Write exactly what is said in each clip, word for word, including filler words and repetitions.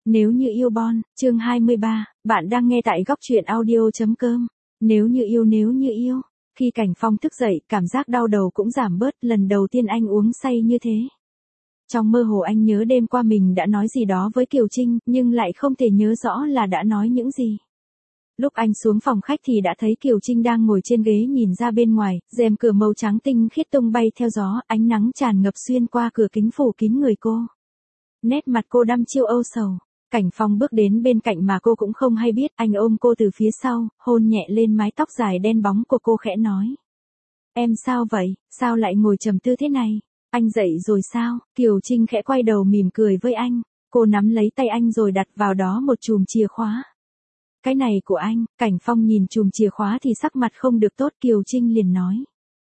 Nếu như yêu Bon, chương hai mươi ba, bạn đang nghe tại góc truyện audio.com. Nếu như yêu nếu như yêu. Khi Cảnh Phong thức dậy, cảm giác đau đầu cũng giảm bớt, lần đầu tiên anh uống say như thế. Trong mơ hồ anh nhớ đêm qua mình đã nói gì đó với Kiều Trinh, nhưng lại không thể nhớ rõ là đã nói những gì. Lúc anh xuống phòng khách thì đã thấy Kiều Trinh đang ngồi trên ghế nhìn ra bên ngoài, rèm cửa màu trắng tinh khiết tung bay theo gió, ánh nắng tràn ngập xuyên qua cửa kính phủ kín người cô. Nét mặt cô đăm chiêu âu sầu. Cảnh Phong bước đến bên cạnh mà cô cũng không hay biết, anh ôm cô từ phía sau, hôn nhẹ lên mái tóc dài đen bóng của cô khẽ nói. Em sao vậy, sao lại ngồi trầm tư thế này? Anh dậy rồi sao? Kiều Trinh khẽ quay đầu mỉm cười với anh, cô nắm lấy tay anh rồi đặt vào đó một chùm chìa khóa. Cái này của anh. Cảnh Phong nhìn chùm chìa khóa thì sắc mặt không được tốt, Kiều Trinh liền nói.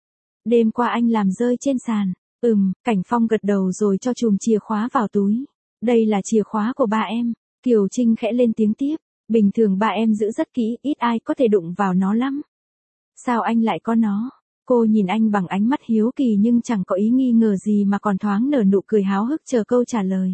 Đêm qua anh làm rơi trên sàn. Ừm, Cảnh Phong gật đầu rồi cho chùm chìa khóa vào túi. Đây là chìa khóa của ba em. Kiều Trinh khẽ lên tiếng tiếp. Bình thường ba em giữ rất kỹ, ít ai có thể đụng vào nó lắm. Sao anh lại có nó? Cô nhìn anh bằng ánh mắt hiếu kỳ nhưng chẳng có ý nghi ngờ gì mà còn thoáng nở nụ cười háo hức chờ câu trả lời.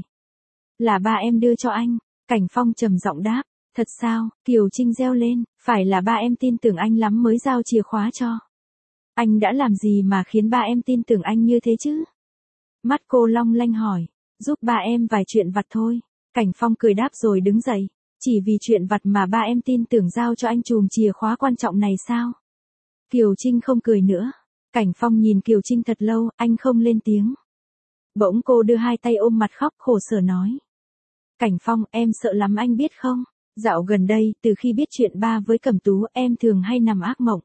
Là ba em đưa cho anh. Cảnh Phong trầm giọng đáp. Thật sao? Kiều Trinh reo lên. Phải là ba em tin tưởng anh lắm mới giao chìa khóa cho. Anh đã làm gì mà khiến ba em tin tưởng anh như thế chứ? Mắt cô long lanh hỏi. Giúp ba em vài chuyện vặt thôi. Cảnh Phong cười đáp rồi đứng dậy. Chỉ vì chuyện vặt mà ba em tin tưởng giao cho anh chùm chìa khóa quan trọng này sao? Kiều Trinh không cười nữa. Cảnh Phong nhìn Kiều Trinh thật lâu, anh không lên tiếng. Bỗng cô đưa hai tay ôm mặt khóc khổ sở nói. Cảnh Phong, em sợ lắm anh biết không? Dạo gần đây, từ khi biết chuyện ba với Cẩm Tú, em thường hay nằm ác mộng.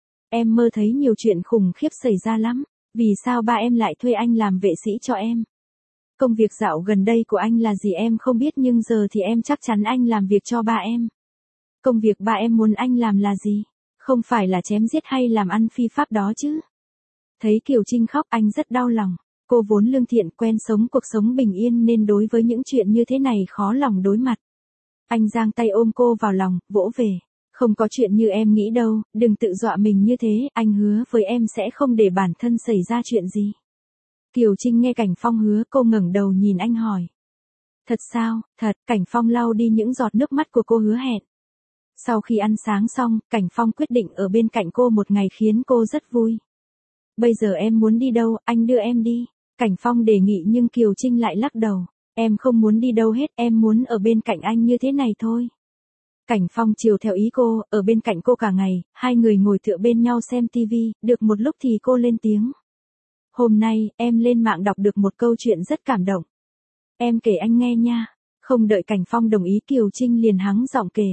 Em mơ thấy nhiều chuyện khủng khiếp xảy ra lắm. Vì sao ba em lại thuê anh làm vệ sĩ cho em? Công việc dạo gần đây của anh là gì em không biết nhưng giờ thì em chắc chắn anh làm việc cho ba em. Công việc ba em muốn anh làm là gì? Không phải là chém giết hay làm ăn phi pháp đó chứ? Thấy Kiều Trinh khóc anh rất đau lòng. Cô vốn lương thiện quen sống cuộc sống bình yên nên đối với những chuyện như thế này khó lòng đối mặt. Anh giang tay ôm cô vào lòng, vỗ về. Không có chuyện như em nghĩ đâu, đừng tự dọa mình như thế, anh hứa với em sẽ không để bản thân xảy ra chuyện gì. Kiều Trinh nghe Cảnh Phong hứa, cô ngẩng đầu nhìn anh hỏi. Thật sao? Thật. Cảnh Phong lau đi những giọt nước mắt của cô hứa hẹn. Sau khi ăn sáng xong, Cảnh Phong quyết định ở bên cạnh cô một ngày khiến cô rất vui. Bây giờ em muốn đi đâu, anh đưa em đi. Cảnh Phong đề nghị nhưng Kiều Trinh lại lắc đầu. Em không muốn đi đâu hết, em muốn ở bên cạnh anh như thế này thôi. Cảnh Phong chiều theo ý cô, ở bên cạnh cô cả ngày, hai người ngồi tựa bên nhau xem tivi, được một lúc thì cô lên tiếng. Hôm nay, em lên mạng đọc được một câu chuyện rất cảm động. Em kể anh nghe nha. Không đợi Cảnh Phong đồng ý Kiều Trinh liền hắng giọng kể.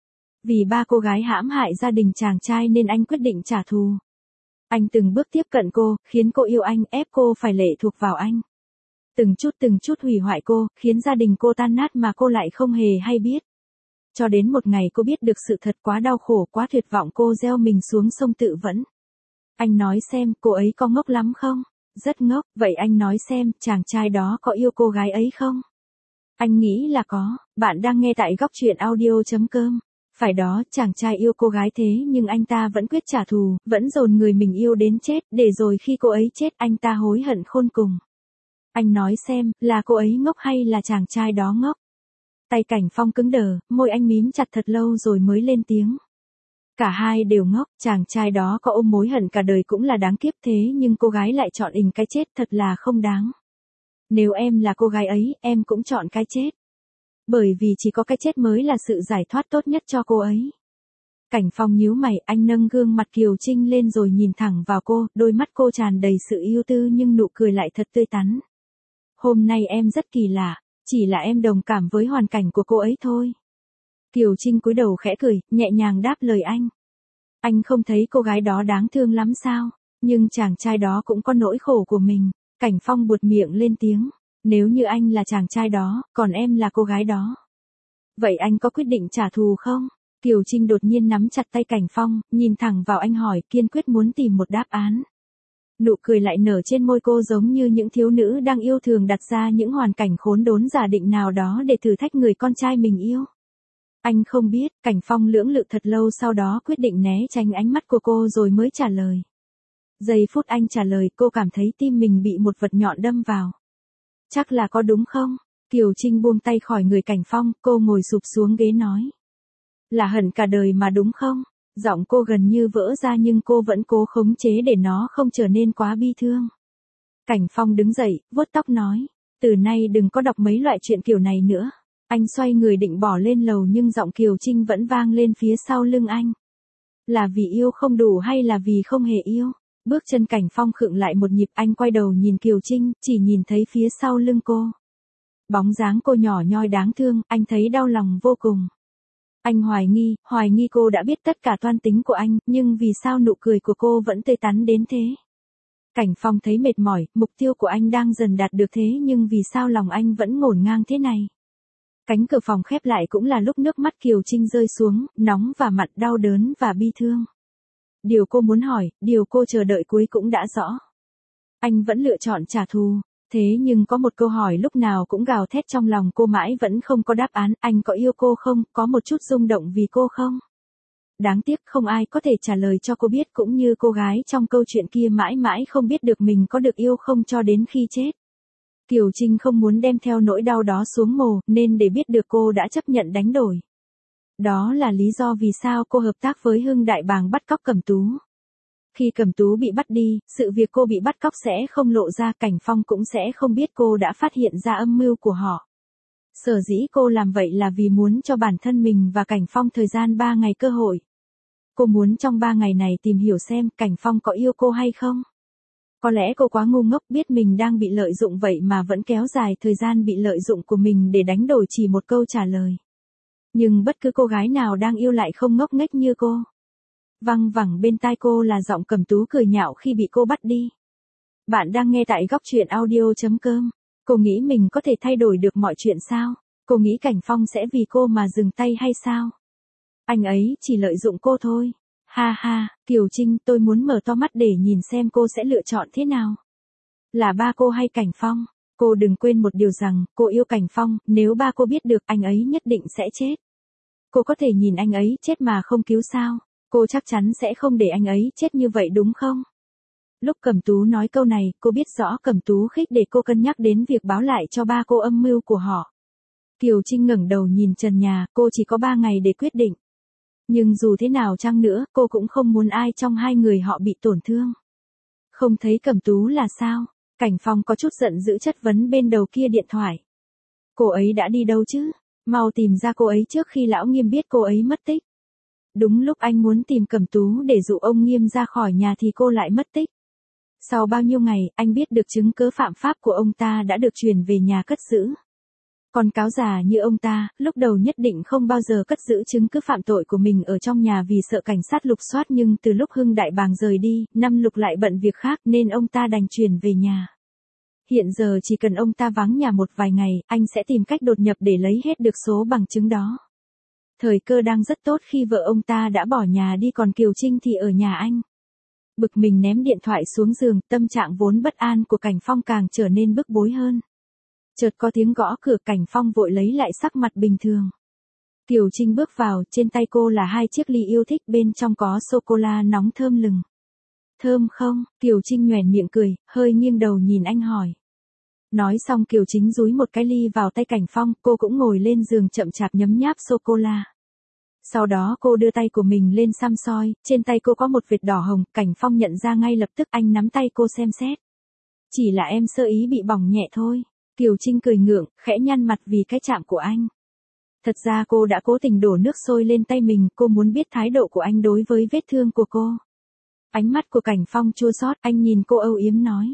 Vì ba cô gái hãm hại gia đình chàng trai nên anh quyết định trả thù. Anh từng bước tiếp cận cô, khiến cô yêu anh, ép cô phải lệ thuộc vào anh. Từng chút từng chút hủy hoại cô, khiến gia đình cô tan nát mà cô lại không hề hay biết. Cho đến một ngày cô biết được sự thật quá đau khổ, quá tuyệt vọng, cô gieo mình xuống sông tự vẫn. Anh nói xem, cô ấy có ngốc lắm không? Rất ngốc. Vậy anh nói xem, chàng trai đó có yêu cô gái ấy không? Anh nghĩ là có. Bạn đang nghe tại góc truyện audio.com. Phải đó, chàng trai yêu cô gái thế nhưng anh ta vẫn quyết trả thù, vẫn dồn người mình yêu đến chết, để rồi khi cô ấy chết anh ta hối hận khôn cùng. Anh nói xem, là cô ấy ngốc hay là chàng trai đó ngốc? Tay Cảnh Phong cứng đờ, môi anh mím chặt thật lâu rồi mới lên tiếng. Cả hai đều ngốc, chàng trai đó có ôm mối hận cả đời cũng là đáng kiếp thế nhưng cô gái lại chọn ình cái chết, thật là không đáng. Nếu em là cô gái ấy, em cũng chọn cái chết. Bởi vì chỉ có cái chết mới là sự giải thoát tốt nhất cho cô ấy. Cảnh Phong nhíu mày, anh nâng gương mặt Kiều Trinh lên rồi nhìn thẳng vào cô, đôi mắt cô tràn đầy sự yêu tư nhưng nụ cười lại thật tươi tắn. Hôm nay em rất kỳ lạ, chỉ là em đồng cảm với hoàn cảnh của cô ấy thôi. Kiều Trinh cúi đầu khẽ cười, nhẹ nhàng đáp lời anh. Anh không thấy cô gái đó đáng thương lắm sao? Nhưng chàng trai đó cũng có nỗi khổ của mình. Cảnh Phong buột miệng lên tiếng. Nếu như anh là chàng trai đó, còn em là cô gái đó. Vậy anh có quyết định trả thù không? Kiều Trinh đột nhiên nắm chặt tay Cảnh Phong, nhìn thẳng vào anh hỏi, kiên quyết muốn tìm một đáp án. Nụ cười lại nở trên môi cô giống như những thiếu nữ đang yêu thường đặt ra những hoàn cảnh khốn đốn giả định nào đó để thử thách người con trai mình yêu. Anh không biết. Cảnh Phong lưỡng lự thật lâu sau đó quyết định né tránh ánh mắt của cô rồi mới trả lời. Giây phút anh trả lời cô cảm thấy tim mình bị một vật nhọn đâm vào. Chắc là có đúng không? Kiều Trinh buông tay khỏi người Cảnh Phong, cô ngồi sụp xuống ghế nói. Là hận cả đời mà đúng không? Giọng cô gần như vỡ ra nhưng cô vẫn cố khống chế để nó không trở nên quá bi thương. Cảnh Phong đứng dậy, vuốt tóc nói. Từ nay đừng có đọc mấy loại chuyện kiểu này nữa. Anh xoay người định bỏ lên lầu nhưng giọng Kiều Trinh vẫn vang lên phía sau lưng anh. Là vì yêu không đủ hay là vì không hề yêu? Bước chân Cảnh Phong khựng lại một nhịp, anh quay đầu nhìn Kiều Trinh, chỉ nhìn thấy phía sau lưng cô. Bóng dáng cô nhỏ nhoi đáng thương, anh thấy đau lòng vô cùng. Anh hoài nghi, hoài nghi cô đã biết tất cả toan tính của anh, nhưng vì sao nụ cười của cô vẫn tươi tắn đến thế? Cảnh Phong thấy mệt mỏi, mục tiêu của anh đang dần đạt được thế nhưng vì sao lòng anh vẫn ngổn ngang thế này? Cánh cửa phòng khép lại cũng là lúc nước mắt Kiều Trinh rơi xuống, nóng và mặn, đau đớn và bi thương. Điều cô muốn hỏi, điều cô chờ đợi cuối cũng đã rõ. Anh vẫn lựa chọn trả thù, thế nhưng có một câu hỏi lúc nào cũng gào thét trong lòng cô mãi vẫn không có đáp án, anh có yêu cô không, có một chút rung động vì cô không? Đáng tiếc không ai có thể trả lời cho cô biết, cũng như cô gái trong câu chuyện kia mãi mãi không biết được mình có được yêu không cho đến khi chết. Kiều Trinh không muốn đem theo nỗi đau đó xuống mồ, nên để biết được cô đã chấp nhận đánh đổi. Đó là lý do vì sao cô hợp tác với Hưng Đại Bàng bắt cóc Cẩm Tú. Khi Cẩm Tú bị bắt đi, sự việc cô bị bắt cóc sẽ không lộ ra, Cảnh Phong cũng sẽ không biết cô đã phát hiện ra âm mưu của họ. Sở dĩ cô làm vậy là vì muốn cho bản thân mình và Cảnh Phong thời gian ba ngày cơ hội. Cô muốn trong ba ngày này tìm hiểu xem Cảnh Phong có yêu cô hay không. Có lẽ cô quá ngu ngốc biết mình đang bị lợi dụng vậy mà vẫn kéo dài thời gian bị lợi dụng của mình để đánh đổi chỉ một câu trả lời. Nhưng bất cứ cô gái nào đang yêu lại không ngốc nghếch như cô. Văng vẳng bên tai cô là giọng Cẩm Tú cười nhạo khi bị cô bắt đi. Bạn đang nghe tại góc truyện audio chấm com. Cô nghĩ mình có thể thay đổi được mọi chuyện sao? Cô nghĩ Cảnh Phong sẽ vì cô mà dừng tay hay sao? Anh ấy chỉ lợi dụng cô thôi. Ha ha, Kiều Trinh, tôi muốn mở to mắt để nhìn xem cô sẽ lựa chọn thế nào. Là ba cô hay Cảnh Phong? Cô đừng quên một điều rằng, cô yêu Cảnh Phong, nếu ba cô biết được anh ấy nhất định sẽ chết. Cô có thể nhìn anh ấy chết mà không cứu sao? Cô chắc chắn sẽ không để anh ấy chết như vậy đúng không? Lúc Cẩm Tú nói câu này, cô biết rõ Cẩm Tú khích để cô cân nhắc đến việc báo lại cho ba cô âm mưu của họ. Kiều Trinh ngẩng đầu nhìn trần nhà, cô chỉ có ba ngày để quyết định. Nhưng dù thế nào chăng nữa, cô cũng không muốn ai trong hai người họ bị tổn thương. Không thấy Cẩm Tú là sao? Cảnh Phong có chút giận dữ chất vấn bên đầu kia điện thoại. Cô ấy đã đi đâu chứ? Mau tìm ra cô ấy trước khi lão Nghiêm biết cô ấy mất tích. Đúng lúc anh muốn tìm Cẩm Tú để dụ ông Nghiêm ra khỏi nhà thì cô lại mất tích. Sau bao nhiêu ngày, anh biết được chứng cứ phạm pháp của ông ta đã được truyền về nhà cất giữ. Còn cáo già như ông ta, lúc đầu nhất định không bao giờ cất giữ chứng cứ phạm tội của mình ở trong nhà vì sợ cảnh sát lục soát, nhưng từ lúc Hưng Đại Bàng rời đi, Năm Lục lại bận việc khác nên ông ta đành truyền về nhà. Hiện giờ chỉ cần ông ta vắng nhà một vài ngày, anh sẽ tìm cách đột nhập để lấy hết được số bằng chứng đó. Thời cơ đang rất tốt khi vợ ông ta đã bỏ nhà đi, còn Kiều Trinh thì ở nhà anh. Bực mình ném điện thoại xuống giường, tâm trạng vốn bất an của Cảnh Phong càng trở nên bức bối hơn. Chợt có tiếng gõ cửa, Cảnh Phong vội lấy lại sắc mặt bình thường. Kiều Trinh bước vào, trên tay cô là hai chiếc ly yêu thích, bên trong có sô-cô-la nóng thơm lừng. Thơm không? Kiều Trinh nhoẻn miệng cười, hơi nghiêng đầu nhìn anh hỏi. Nói xong Kiều Trinh dúi một cái ly vào tay Cảnh Phong, cô cũng ngồi lên giường chậm chạp nhấm nháp sô-cô-la. Sau đó cô đưa tay của mình lên xăm soi, trên tay cô có một vệt đỏ hồng, Cảnh Phong nhận ra ngay lập tức, anh nắm tay cô xem xét. Chỉ là em sơ ý bị bỏng nhẹ thôi. Kiều Trinh cười ngượng, khẽ nhăn mặt vì cái chạm của anh. Thật ra cô đã cố tình đổ nước sôi lên tay mình, cô muốn biết thái độ của anh đối với vết thương của cô. Ánh mắt của Cảnh Phong chua xót, anh nhìn cô âu yếm nói.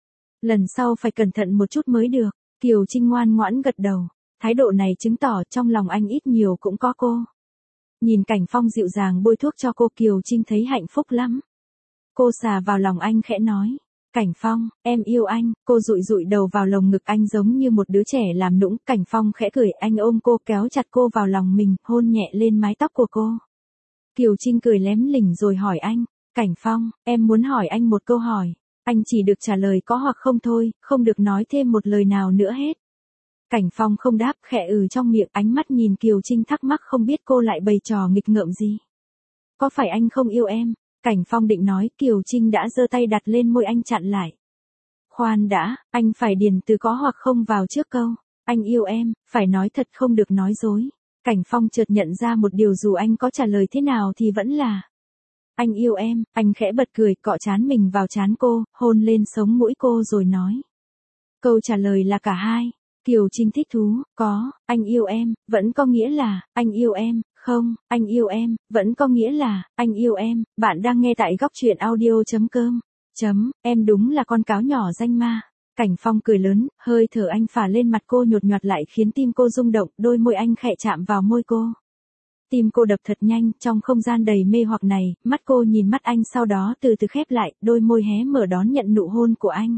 Lần sau phải cẩn thận một chút mới được. Kiều Trinh ngoan ngoãn gật đầu. Thái độ này chứng tỏ trong lòng anh ít nhiều cũng có cô. Nhìn Cảnh Phong dịu dàng bôi thuốc cho cô, Kiều Trinh thấy hạnh phúc lắm. Cô xà vào lòng anh khẽ nói. Cảnh Phong, em yêu anh. Cô dụi dụi đầu vào lồng ngực anh giống như một đứa trẻ làm nũng. Cảnh Phong khẽ cười, anh ôm cô, kéo chặt cô vào lòng mình, hôn nhẹ lên mái tóc của cô. Kiều Trinh cười lém lỉnh rồi hỏi anh. Cảnh Phong, em muốn hỏi anh một câu hỏi. Anh chỉ được trả lời có hoặc không thôi, không được nói thêm một lời nào nữa hết. Cảnh Phong không đáp, khẽ ừ trong miệng, ánh mắt nhìn Kiều Trinh thắc mắc không biết cô lại bày trò nghịch ngợm gì. Có phải anh không yêu em? Cảnh Phong định nói, Kiều Trinh đã giơ tay đặt lên môi anh chặn lại. Khoan đã, anh phải điền từ có hoặc không vào trước câu. Anh yêu em, phải nói thật không được nói dối. Cảnh Phong chợt nhận ra một điều dù anh có trả lời thế nào thì vẫn là. Anh yêu em, anh khẽ bật cười, cọ trán mình vào trán cô, hôn lên sống mũi cô rồi nói. Câu trả lời là cả hai. Kiều Trinh thích thú, có, anh yêu em, vẫn có nghĩa là, anh yêu em, không, anh yêu em, vẫn có nghĩa là, anh yêu em, bạn đang nghe tại góc truyện audio.com. Chấm, em đúng là con cáo nhỏ danh ma. Cảnh Phong cười lớn, hơi thở anh phả lên mặt cô nhột nhạt lại khiến tim cô rung động, đôi môi anh khẽ chạm vào môi cô. Tim cô đập thật nhanh, trong không gian đầy mê hoặc này, mắt cô nhìn mắt anh sau đó từ từ khép lại, đôi môi hé mở đón nhận nụ hôn của anh.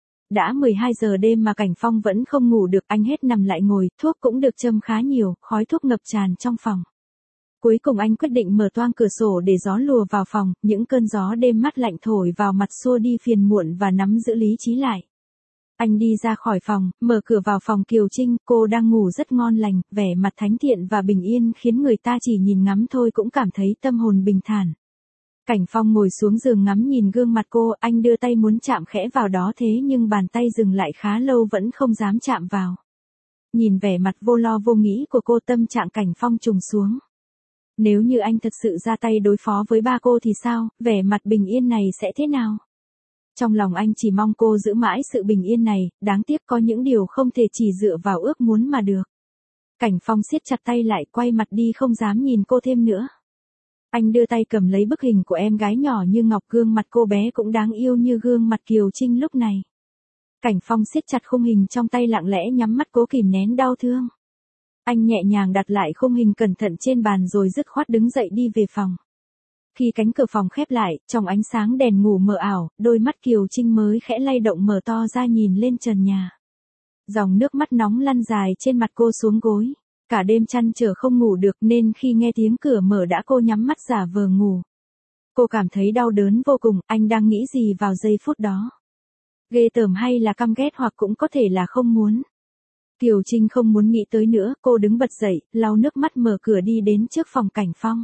Đã mười hai giờ đêm mà Cảnh Phong vẫn không ngủ được, anh hết nằm lại ngồi, thuốc cũng được châm khá nhiều, khói thuốc ngập tràn trong phòng. Cuối cùng anh quyết định mở toang cửa sổ để gió lùa vào phòng, những cơn gió đêm mát lạnh thổi vào mặt xua đi phiền muộn và nắm giữ lý trí lại. Anh đi ra khỏi phòng, mở cửa vào phòng Kiều Trinh, cô đang ngủ rất ngon lành, vẻ mặt thánh thiện và bình yên khiến người ta chỉ nhìn ngắm thôi cũng cảm thấy tâm hồn bình thản. Cảnh Phong ngồi xuống giường ngắm nhìn gương mặt cô, anh đưa tay muốn chạm khẽ vào đó thế nhưng bàn tay dừng lại khá lâu vẫn không dám chạm vào. Nhìn vẻ mặt vô lo vô nghĩ của cô, tâm trạng Cảnh Phong trùng xuống. Nếu như anh thật sự ra tay đối phó với ba cô thì sao, vẻ mặt bình yên này sẽ thế nào? Trong lòng anh chỉ mong cô giữ mãi sự bình yên này, đáng tiếc có những điều không thể chỉ dựa vào ước muốn mà được. Cảnh Phong siết chặt tay lại, quay mặt đi không dám nhìn cô thêm nữa. Anh đưa tay cầm lấy bức hình của em gái nhỏ như ngọc, gương mặt cô bé cũng đáng yêu như gương mặt Kiều Trinh lúc này. Cảnh Phong siết chặt khung hình trong tay, lặng lẽ nhắm mắt cố kìm nén đau thương. Anh nhẹ nhàng đặt lại khung hình cẩn thận trên bàn rồi dứt khoát đứng dậy đi về phòng. Khi cánh cửa phòng khép lại, trong ánh sáng đèn ngủ mờ ảo, đôi mắt Kiều Trinh mới khẽ lay động mở to ra nhìn lên trần nhà. Dòng nước mắt nóng lăn dài trên mặt cô xuống gối. Cả đêm trăn trở không ngủ được nên khi nghe tiếng cửa mở đã cô nhắm mắt giả vờ ngủ. Cô cảm thấy đau đớn vô cùng, anh đang nghĩ gì vào giây phút đó? Ghê tởm hay là căm ghét, hoặc cũng có thể là không muốn. Kiều Trinh không muốn nghĩ tới nữa, cô đứng bật dậy, lau nước mắt mở cửa đi đến trước phòng Cảnh Phong.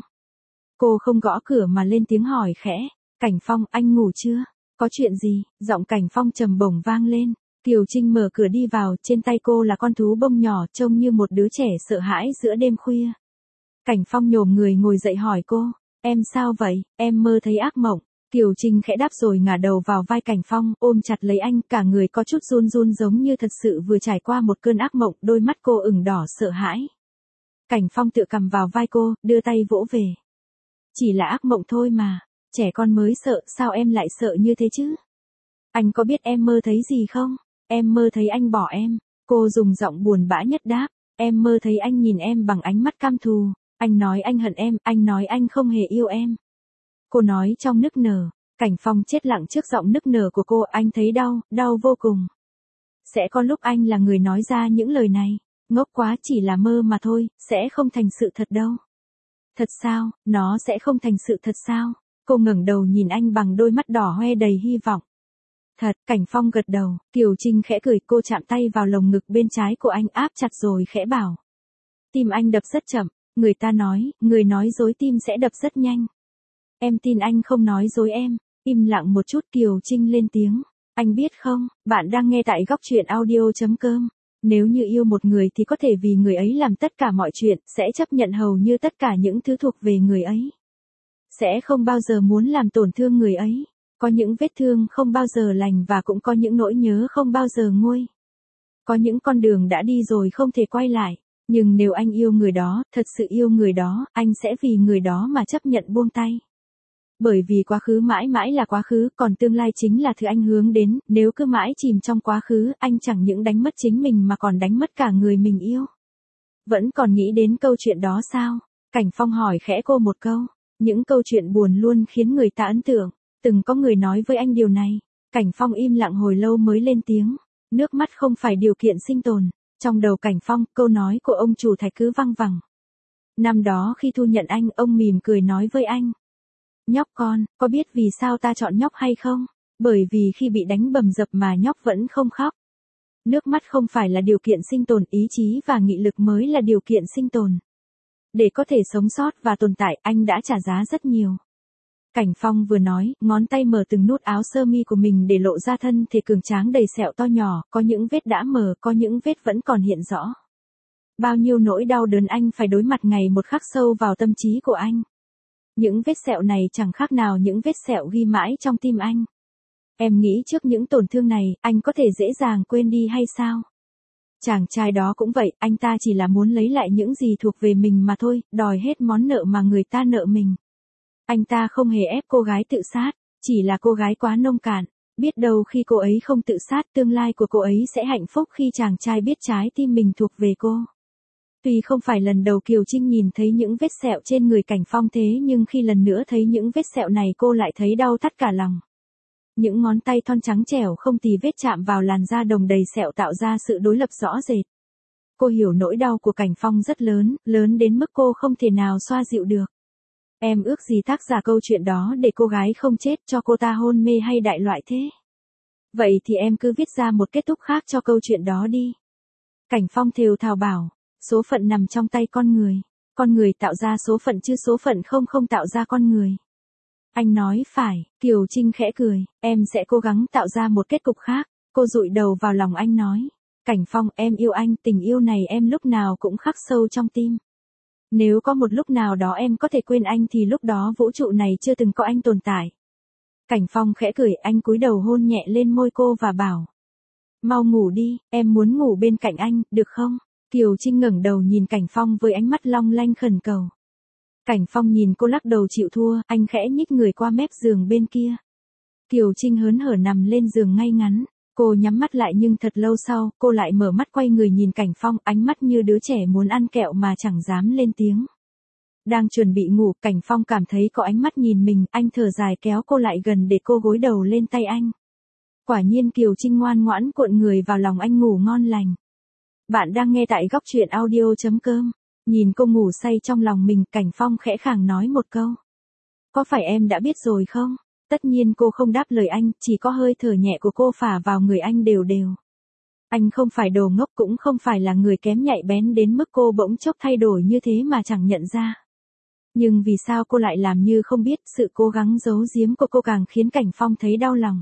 Cô không gõ cửa mà lên tiếng hỏi khẽ, Cảnh Phong, anh ngủ chưa? Có chuyện gì? Giọng Cảnh Phong trầm bổng vang lên. Kiều Trinh mở cửa đi vào, trên tay cô là con thú bông nhỏ trông như một đứa trẻ sợ hãi giữa đêm khuya. Cảnh Phong nhổm người ngồi dậy hỏi cô, em sao vậy, em mơ thấy ác mộng. Kiều Trinh khẽ đáp rồi ngả đầu vào vai Cảnh Phong, ôm chặt lấy anh, cả người có chút run run giống như thật sự vừa trải qua một cơn ác mộng, đôi mắt cô ửng đỏ sợ hãi. Cảnh Phong tựa cầm vào vai cô, đưa tay vỗ về. Chỉ là ác mộng thôi mà, trẻ con mới sợ, sao em lại sợ như thế chứ? Anh có biết em mơ thấy gì không? Em mơ thấy anh bỏ em. Cô dùng giọng buồn bã nhất đáp. Em mơ thấy anh nhìn em bằng ánh mắt căm thù. Anh nói anh hận em, anh nói anh không hề yêu em. Cô nói trong nức nở. Cảnh Phong chết lặng trước giọng nức nở của cô, anh thấy đau, đau vô cùng. Sẽ có lúc anh là người nói ra những lời này. Ngốc quá, chỉ là mơ mà thôi, sẽ không thành sự thật đâu. Thật sao, nó sẽ không thành sự thật sao? Cô ngẩng đầu nhìn anh bằng đôi mắt đỏ hoe đầy hy vọng. Thật, Cảnh Phong gật đầu, Kiều Trinh khẽ cười, cô chạm tay vào lồng ngực bên trái của anh áp chặt rồi khẽ bảo. Tim anh đập rất chậm, người ta nói, người nói dối tim sẽ đập rất nhanh. Em tin anh không nói dối em. Im lặng một chút, Kiều Trinh lên tiếng. Anh biết không, bạn đang nghe tại góc truyện audio.com. Nếu như yêu một người thì có thể vì người ấy làm tất cả mọi chuyện, sẽ chấp nhận hầu như tất cả những thứ thuộc về người ấy. Sẽ không bao giờ muốn làm tổn thương người ấy. Có những vết thương không bao giờ lành và cũng có những nỗi nhớ không bao giờ nguôi. Có những con đường đã đi rồi không thể quay lại. Nhưng nếu anh yêu người đó, thật sự yêu người đó, anh sẽ vì người đó mà chấp nhận buông tay. Bởi vì quá khứ mãi mãi là quá khứ, còn tương lai chính là thứ anh hướng đến, nếu cứ mãi chìm trong quá khứ, anh chẳng những đánh mất chính mình mà còn đánh mất cả người mình yêu. Vẫn còn nghĩ đến câu chuyện đó sao? Cảnh Phong hỏi khẽ cô một câu. Những câu chuyện buồn luôn khiến người ta ấn tượng. Từng có người nói với anh điều này. Cảnh Phong im lặng hồi lâu mới lên tiếng. Nước mắt không phải điều kiện sinh tồn. Trong đầu Cảnh Phong, câu nói của ông chủ Thạch cứ văng vẳng. Năm đó khi thu nhận anh, ông mỉm cười nói với anh. Nhóc con, có biết vì sao ta chọn nhóc hay không? Bởi vì khi bị đánh bầm dập mà nhóc vẫn không khóc. Nước mắt không phải là điều kiện sinh tồn, ý chí và nghị lực mới là điều kiện sinh tồn. Để có thể sống sót và tồn tại, anh đã trả giá rất nhiều. Cảnh Phong vừa nói, ngón tay mở từng nút áo sơ mi của mình để lộ ra thân thể cường tráng đầy sẹo to nhỏ, có những vết đã mờ, có những vết vẫn còn hiện rõ. Bao nhiêu nỗi đau đớn anh phải đối mặt ngày một khắc sâu vào tâm trí của anh. Những vết sẹo này chẳng khác nào những vết sẹo ghi mãi trong tim anh. Em nghĩ trước những tổn thương này, anh có thể dễ dàng quên đi hay sao? Chàng trai đó cũng vậy, anh ta chỉ là muốn lấy lại những gì thuộc về mình mà thôi, đòi hết món nợ mà người ta nợ mình. Anh ta không hề ép cô gái tự sát, chỉ là cô gái quá nông cạn, biết đâu khi cô ấy không tự sát tương lai của cô ấy sẽ hạnh phúc khi chàng trai biết trái tim mình thuộc về cô. Tuy không phải lần đầu Kiều Trinh nhìn thấy những vết sẹo trên người Cảnh Phong thế nhưng khi lần nữa thấy những vết sẹo này cô lại thấy đau thắt cả lòng. Những ngón tay thon trắng trẻo không tì vết chạm vào làn da đồng đầy sẹo tạo ra sự đối lập rõ rệt. Cô hiểu nỗi đau của Cảnh Phong rất lớn, lớn đến mức cô không thể nào xoa dịu được. Em ước gì tác giả câu chuyện đó để cô gái không chết cho cô ta hôn mê hay đại loại thế. Vậy thì em cứ viết ra một kết thúc khác cho câu chuyện đó đi. Cảnh Phong thều thào bảo, số phận nằm trong tay con người. Con người tạo ra số phận chứ số phận không không tạo ra con người. Anh nói phải, Kiều Trinh khẽ cười, em sẽ cố gắng tạo ra một kết cục khác. Cô dụi đầu vào lòng anh nói, Cảnh Phong em yêu anh, tình yêu này em lúc nào cũng khắc sâu trong tim. Nếu có một lúc nào đó em có thể quên anh thì lúc đó vũ trụ này chưa từng có anh tồn tại. Cảnh Phong khẽ cười, anh cúi đầu hôn nhẹ lên môi cô và bảo, mau ngủ đi, em muốn ngủ bên cạnh anh, được không? Kiều Trinh ngẩng đầu nhìn Cảnh Phong với ánh mắt long lanh khẩn cầu. Cảnh Phong nhìn cô lắc đầu chịu thua, anh khẽ nhích người qua mép giường bên kia. Kiều Trinh hớn hở nằm lên giường ngay ngắn, cô nhắm mắt lại nhưng thật lâu sau, cô lại mở mắt quay người nhìn Cảnh Phong, ánh mắt như đứa trẻ muốn ăn kẹo mà chẳng dám lên tiếng. Đang chuẩn bị ngủ, Cảnh Phong cảm thấy có ánh mắt nhìn mình, anh thở dài kéo cô lại gần để cô gối đầu lên tay anh. Quả nhiên Kiều Trinh ngoan ngoãn cuộn người vào lòng anh ngủ ngon lành. Bạn đang nghe tại góc truyện audio chấm com. Nhìn cô ngủ say trong lòng mình, Cảnh Phong khẽ khàng nói một câu. Có phải em đã biết rồi không? Tất nhiên cô không đáp lời anh, chỉ có hơi thở nhẹ của cô phả vào người anh đều đều. Anh không phải đồ ngốc cũng không phải là người kém nhạy bén đến mức cô bỗng chốc thay đổi như thế mà chẳng nhận ra. Nhưng vì sao cô lại làm như không biết, sự cố gắng giấu giếm của cô càng khiến Cảnh Phong thấy đau lòng.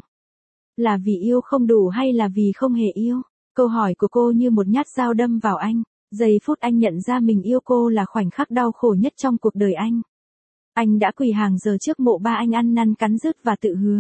Là vì yêu không đủ hay là vì không hề yêu? Câu hỏi của cô như một nhát dao đâm vào anh. Giây phút anh nhận ra mình yêu cô là khoảnh khắc đau khổ nhất trong cuộc đời anh. Anh đã quỳ hàng giờ trước mộ ba anh ăn năn cắn rứt và tự hứa.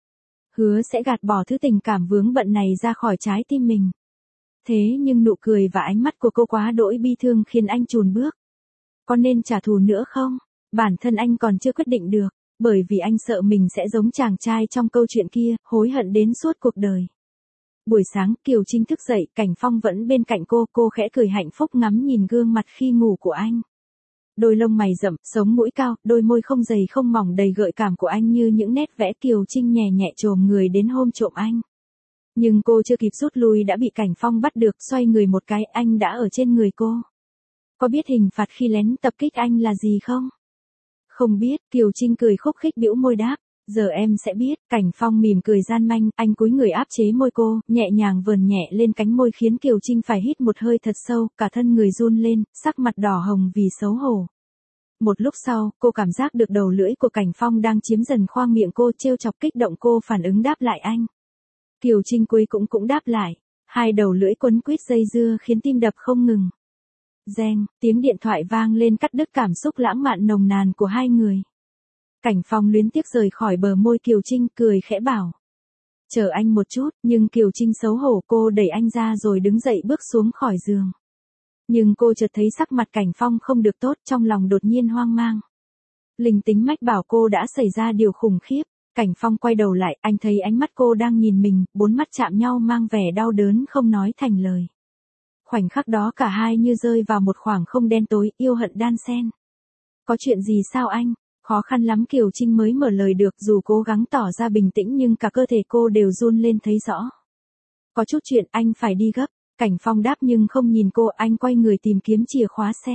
Hứa sẽ gạt bỏ thứ tình cảm vướng bận này ra khỏi trái tim mình. Thế nhưng nụ cười và ánh mắt của cô quá đỗi bi thương khiến anh chùn bước. Có nên trả thù nữa không? Bản thân anh còn chưa quyết định được, bởi vì anh sợ mình sẽ giống chàng trai trong câu chuyện kia, hối hận đến suốt cuộc đời. Buổi sáng, Kiều Trinh thức dậy, Cảnh Phong vẫn bên cạnh cô, cô khẽ cười hạnh phúc ngắm nhìn gương mặt khi ngủ của anh. Đôi lông mày rậm, sống mũi cao, đôi môi không dày không mỏng đầy gợi cảm của anh như những nét vẽ. Kiều Trinh nhẹ nhẹ chồm người đến hôn trộm anh. Nhưng cô chưa kịp rút lui đã bị Cảnh Phong bắt được, xoay người một cái, anh đã ở trên người cô. Có biết hình phạt khi lén tập kích anh là gì không? Không biết, Kiều Trinh cười khúc khích bĩu môi đáp. Giờ em sẽ biết. Cảnh Phong mỉm cười gian manh, anh cúi người áp chế môi cô, nhẹ nhàng vờn nhẹ lên cánh môi khiến Kiều Trinh phải hít một hơi thật sâu, cả thân người run lên, sắc mặt đỏ hồng vì xấu hổ. Một lúc sau, cô cảm giác được đầu lưỡi của Cảnh Phong đang chiếm dần khoang miệng cô, trêu chọc kích động cô phản ứng đáp lại anh. Kiều Trinh cuối cũng cũng đáp lại, hai đầu lưỡi quấn quýt dây dưa khiến tim đập không ngừng. Reng, tiếng điện thoại vang lên cắt đứt cảm xúc lãng mạn nồng nàn của hai người. Cảnh Phong luyến tiếc rời khỏi bờ môi Kiều Trinh, cười khẽ bảo. Chờ anh một chút, nhưng Kiều Trinh xấu hổ, cô đẩy anh ra rồi đứng dậy bước xuống khỏi giường. Nhưng cô chợt thấy sắc mặt Cảnh Phong không được tốt, trong lòng đột nhiên hoang mang. Linh tính mách bảo cô đã xảy ra điều khủng khiếp. Cảnh Phong quay đầu lại, anh thấy ánh mắt cô đang nhìn mình, bốn mắt chạm nhau mang vẻ đau đớn không nói thành lời. Khoảnh khắc đó cả hai như rơi vào một khoảng không đen tối, yêu hận đan xen. Có chuyện gì sao anh? Khó khăn lắm Kiều Trinh mới mở lời được, dù cố gắng tỏ ra bình tĩnh nhưng cả cơ thể cô đều run lên thấy rõ. Có chút chuyện anh phải đi gấp. Cảnh Phong đáp nhưng không nhìn cô, anh quay người tìm kiếm chìa khóa xe.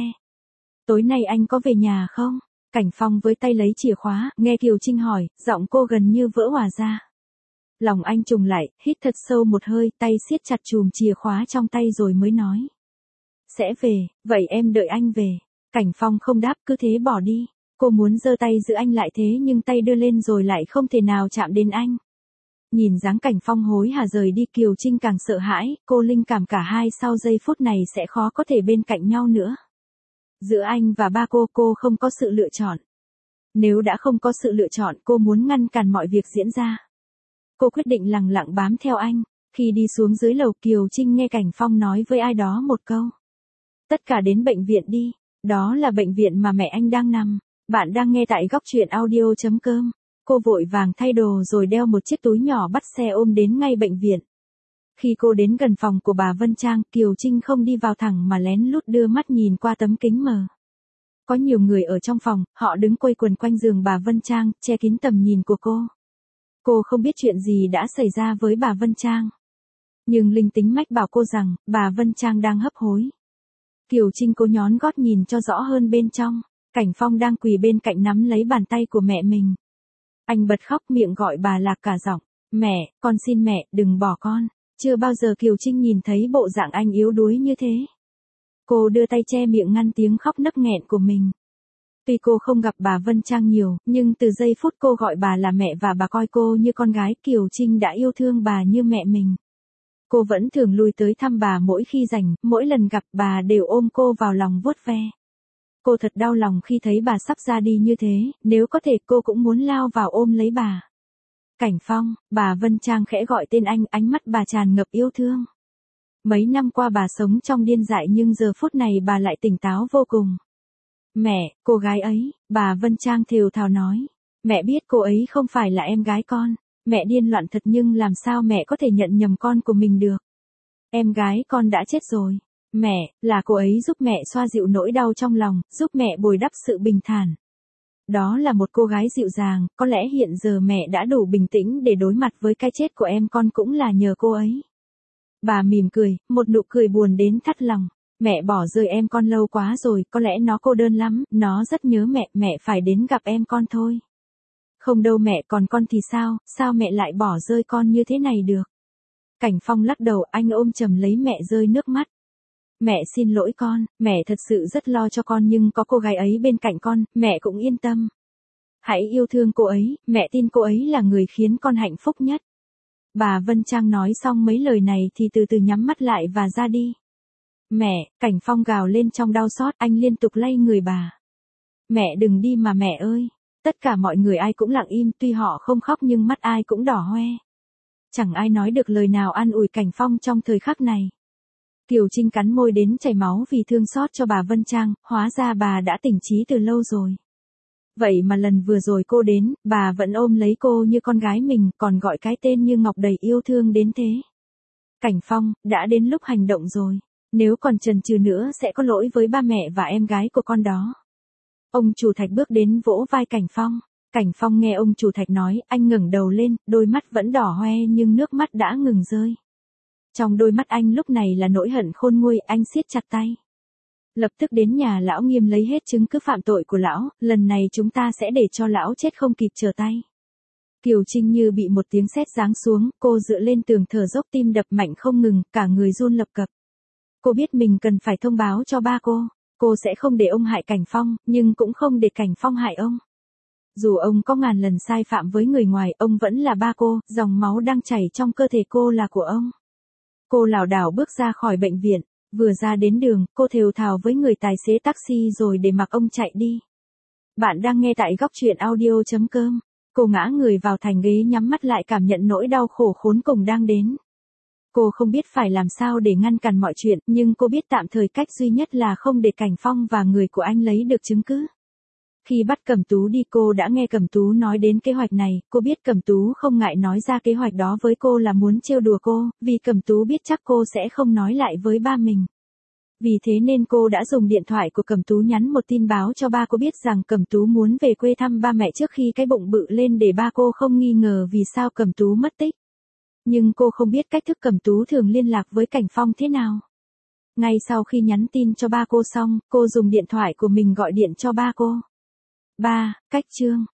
Tối nay anh có về nhà không? Cảnh Phong với tay lấy chìa khóa, nghe Kiều Trinh hỏi, giọng cô gần như vỡ òa ra. Lòng anh trùng lại, hít thật sâu một hơi, tay siết chặt chùm chìa khóa trong tay rồi mới nói. Sẽ về, vậy em đợi anh về. Cảnh Phong không đáp, cứ thế bỏ đi. Cô muốn giơ tay giữ anh lại thế nhưng tay đưa lên rồi lại không thể nào chạm đến anh. Nhìn dáng Cảnh Phong hối hả rời đi, Kiều Trinh càng sợ hãi, cô linh cảm cả hai sau giây phút này sẽ khó có thể bên cạnh nhau nữa. Giữa anh và ba cô, cô không có sự lựa chọn. Nếu đã không có sự lựa chọn, cô muốn ngăn cản mọi việc diễn ra. Cô quyết định lẳng lặng bám theo anh. Khi đi xuống dưới lầu, Kiều Trinh nghe Cảnh Phong nói với ai đó một câu. Tất cả đến bệnh viện đi. Đó là bệnh viện mà mẹ anh đang nằm. Bạn đang nghe tại góc truyện audio chấm com. Cô vội vàng thay đồ rồi đeo một chiếc túi nhỏ bắt xe ôm đến ngay bệnh viện. Khi cô đến gần phòng của bà Vân Trang, Kiều Trinh không đi vào thẳng mà lén lút đưa mắt nhìn qua tấm kính mờ. Có nhiều người ở trong phòng, họ đứng quây quần quanh giường bà Vân Trang, che kín tầm nhìn của cô. Cô không biết chuyện gì đã xảy ra với bà Vân Trang. Nhưng linh tính mách bảo cô rằng, bà Vân Trang đang hấp hối. Kiều Trinh cố nhón gót nhìn cho rõ hơn bên trong. Cảnh Phong đang quỳ bên cạnh nắm lấy bàn tay của mẹ mình. Anh bật khóc, miệng gọi bà lạc cả giọng. Mẹ, con xin mẹ, đừng bỏ con. Chưa bao giờ Kiều Trinh nhìn thấy bộ dạng anh yếu đuối như thế. Cô đưa tay che miệng ngăn tiếng khóc nấc nghẹn của mình. Tuy cô không gặp bà Vân Trang nhiều, nhưng từ giây phút cô gọi bà là mẹ và bà coi cô như con gái, Kiều Trinh đã yêu thương bà như mẹ mình. Cô vẫn thường lui tới thăm bà mỗi khi rảnh, mỗi lần gặp bà đều ôm cô vào lòng vuốt ve. Cô thật đau lòng khi thấy bà sắp ra đi như thế, nếu có thể cô cũng muốn lao vào ôm lấy bà. Cảnh Phong, bà Vân Trang khẽ gọi tên anh, ánh mắt bà tràn ngập yêu thương. Mấy năm qua bà sống trong điên dại nhưng giờ phút này bà lại tỉnh táo vô cùng. Mẹ, cô gái ấy, bà Vân Trang thều thào nói. Mẹ biết cô ấy không phải là em gái con. Mẹ điên loạn thật nhưng làm sao mẹ có thể nhận nhầm con của mình được. Em gái con đã chết rồi. Mẹ, là cô ấy giúp mẹ xoa dịu nỗi đau trong lòng, giúp mẹ bồi đắp sự bình thản. Đó là một cô gái dịu dàng, có lẽ hiện giờ mẹ đã đủ bình tĩnh để đối mặt với cái chết của em con cũng là nhờ cô ấy. Bà mỉm cười, một nụ cười buồn đến thắt lòng. Mẹ bỏ rơi em con lâu quá rồi, có lẽ nó cô đơn lắm, nó rất nhớ mẹ, mẹ phải đến gặp em con thôi. Không đâu mẹ, còn con thì sao, sao mẹ lại bỏ rơi con như thế này được? Cảnh Phong lắc đầu, anh ôm chầm lấy mẹ rơi nước mắt. Mẹ xin lỗi con, mẹ thật sự rất lo cho con nhưng có cô gái ấy bên cạnh con, mẹ cũng yên tâm. Hãy yêu thương cô ấy, mẹ tin cô ấy là người khiến con hạnh phúc nhất. Bà Vân Trang nói xong mấy lời này thì từ từ nhắm mắt lại và ra đi. Mẹ, Cảnh Phong gào lên trong đau xót, anh liên tục lay người bà. Mẹ đừng đi mà mẹ ơi. Tất cả mọi người ai cũng lặng im, tuy họ không khóc nhưng mắt ai cũng đỏ hoe. Chẳng ai nói được lời nào an ủi Cảnh Phong trong thời khắc này. Kiều Trinh cắn môi đến chảy máu vì thương xót cho bà Vân Trang, hóa ra bà đã tỉnh trí từ lâu rồi. Vậy mà lần vừa rồi cô đến, bà vẫn ôm lấy cô như con gái mình, còn gọi cái tên như ngọc đầy yêu thương đến thế. Cảnh Phong, đã đến lúc hành động rồi. Nếu còn chần chừ nữa sẽ có lỗi với ba mẹ và em gái của con đó. Ông chủ Thạch bước đến vỗ vai Cảnh Phong. Cảnh Phong nghe ông chủ Thạch nói, anh ngẩng đầu lên, đôi mắt vẫn đỏ hoe nhưng nước mắt đã ngừng rơi. Trong đôi mắt anh lúc này là nỗi hận khôn nguôi, anh siết chặt tay. Lập tức đến nhà lão Nghiêm lấy hết chứng cứ phạm tội của lão, lần này chúng ta sẽ để cho lão chết không kịp trở tay. Kiều Trinh như bị một tiếng sét giáng xuống, cô dựa lên tường thở dốc, tim đập mạnh không ngừng, cả người run lập cập. Cô biết mình cần phải thông báo cho ba cô. Cô sẽ không để ông hại Cảnh Phong, nhưng cũng không để Cảnh Phong hại ông. Dù ông có ngàn lần sai phạm với người ngoài, ông vẫn là ba cô, dòng máu đang chảy trong cơ thể cô là của ông. Cô lảo đảo bước ra khỏi bệnh viện, vừa ra đến đường, cô thều thào với người tài xế taxi rồi để mặc ông chạy đi. Bạn đang nghe tại góc truyện audio chấm com. Cô ngã người vào thành ghế nhắm mắt lại cảm nhận nỗi đau khổ khốn cùng đang đến. Cô không biết phải làm sao để ngăn cản mọi chuyện, nhưng cô biết tạm thời cách duy nhất là không để Cảnh Phong và người của anh lấy được chứng cứ. Khi bắt Cẩm Tú đi, cô đã nghe Cẩm Tú nói đến kế hoạch này, cô biết Cẩm Tú không ngại nói ra kế hoạch đó với cô là muốn trêu đùa cô, vì Cẩm Tú biết chắc cô sẽ không nói lại với ba mình. Vì thế nên cô đã dùng điện thoại của Cẩm Tú nhắn một tin báo cho ba cô biết rằng Cẩm Tú muốn về quê thăm ba mẹ trước khi cái bụng bự lên để ba cô không nghi ngờ vì sao Cẩm Tú mất tích. Nhưng cô không biết cách thức Cẩm Tú thường liên lạc với Cảnh Phong thế nào. Ngay sau khi nhắn tin cho ba cô xong, cô dùng điện thoại của mình gọi điện cho ba cô. Ba, cách chương.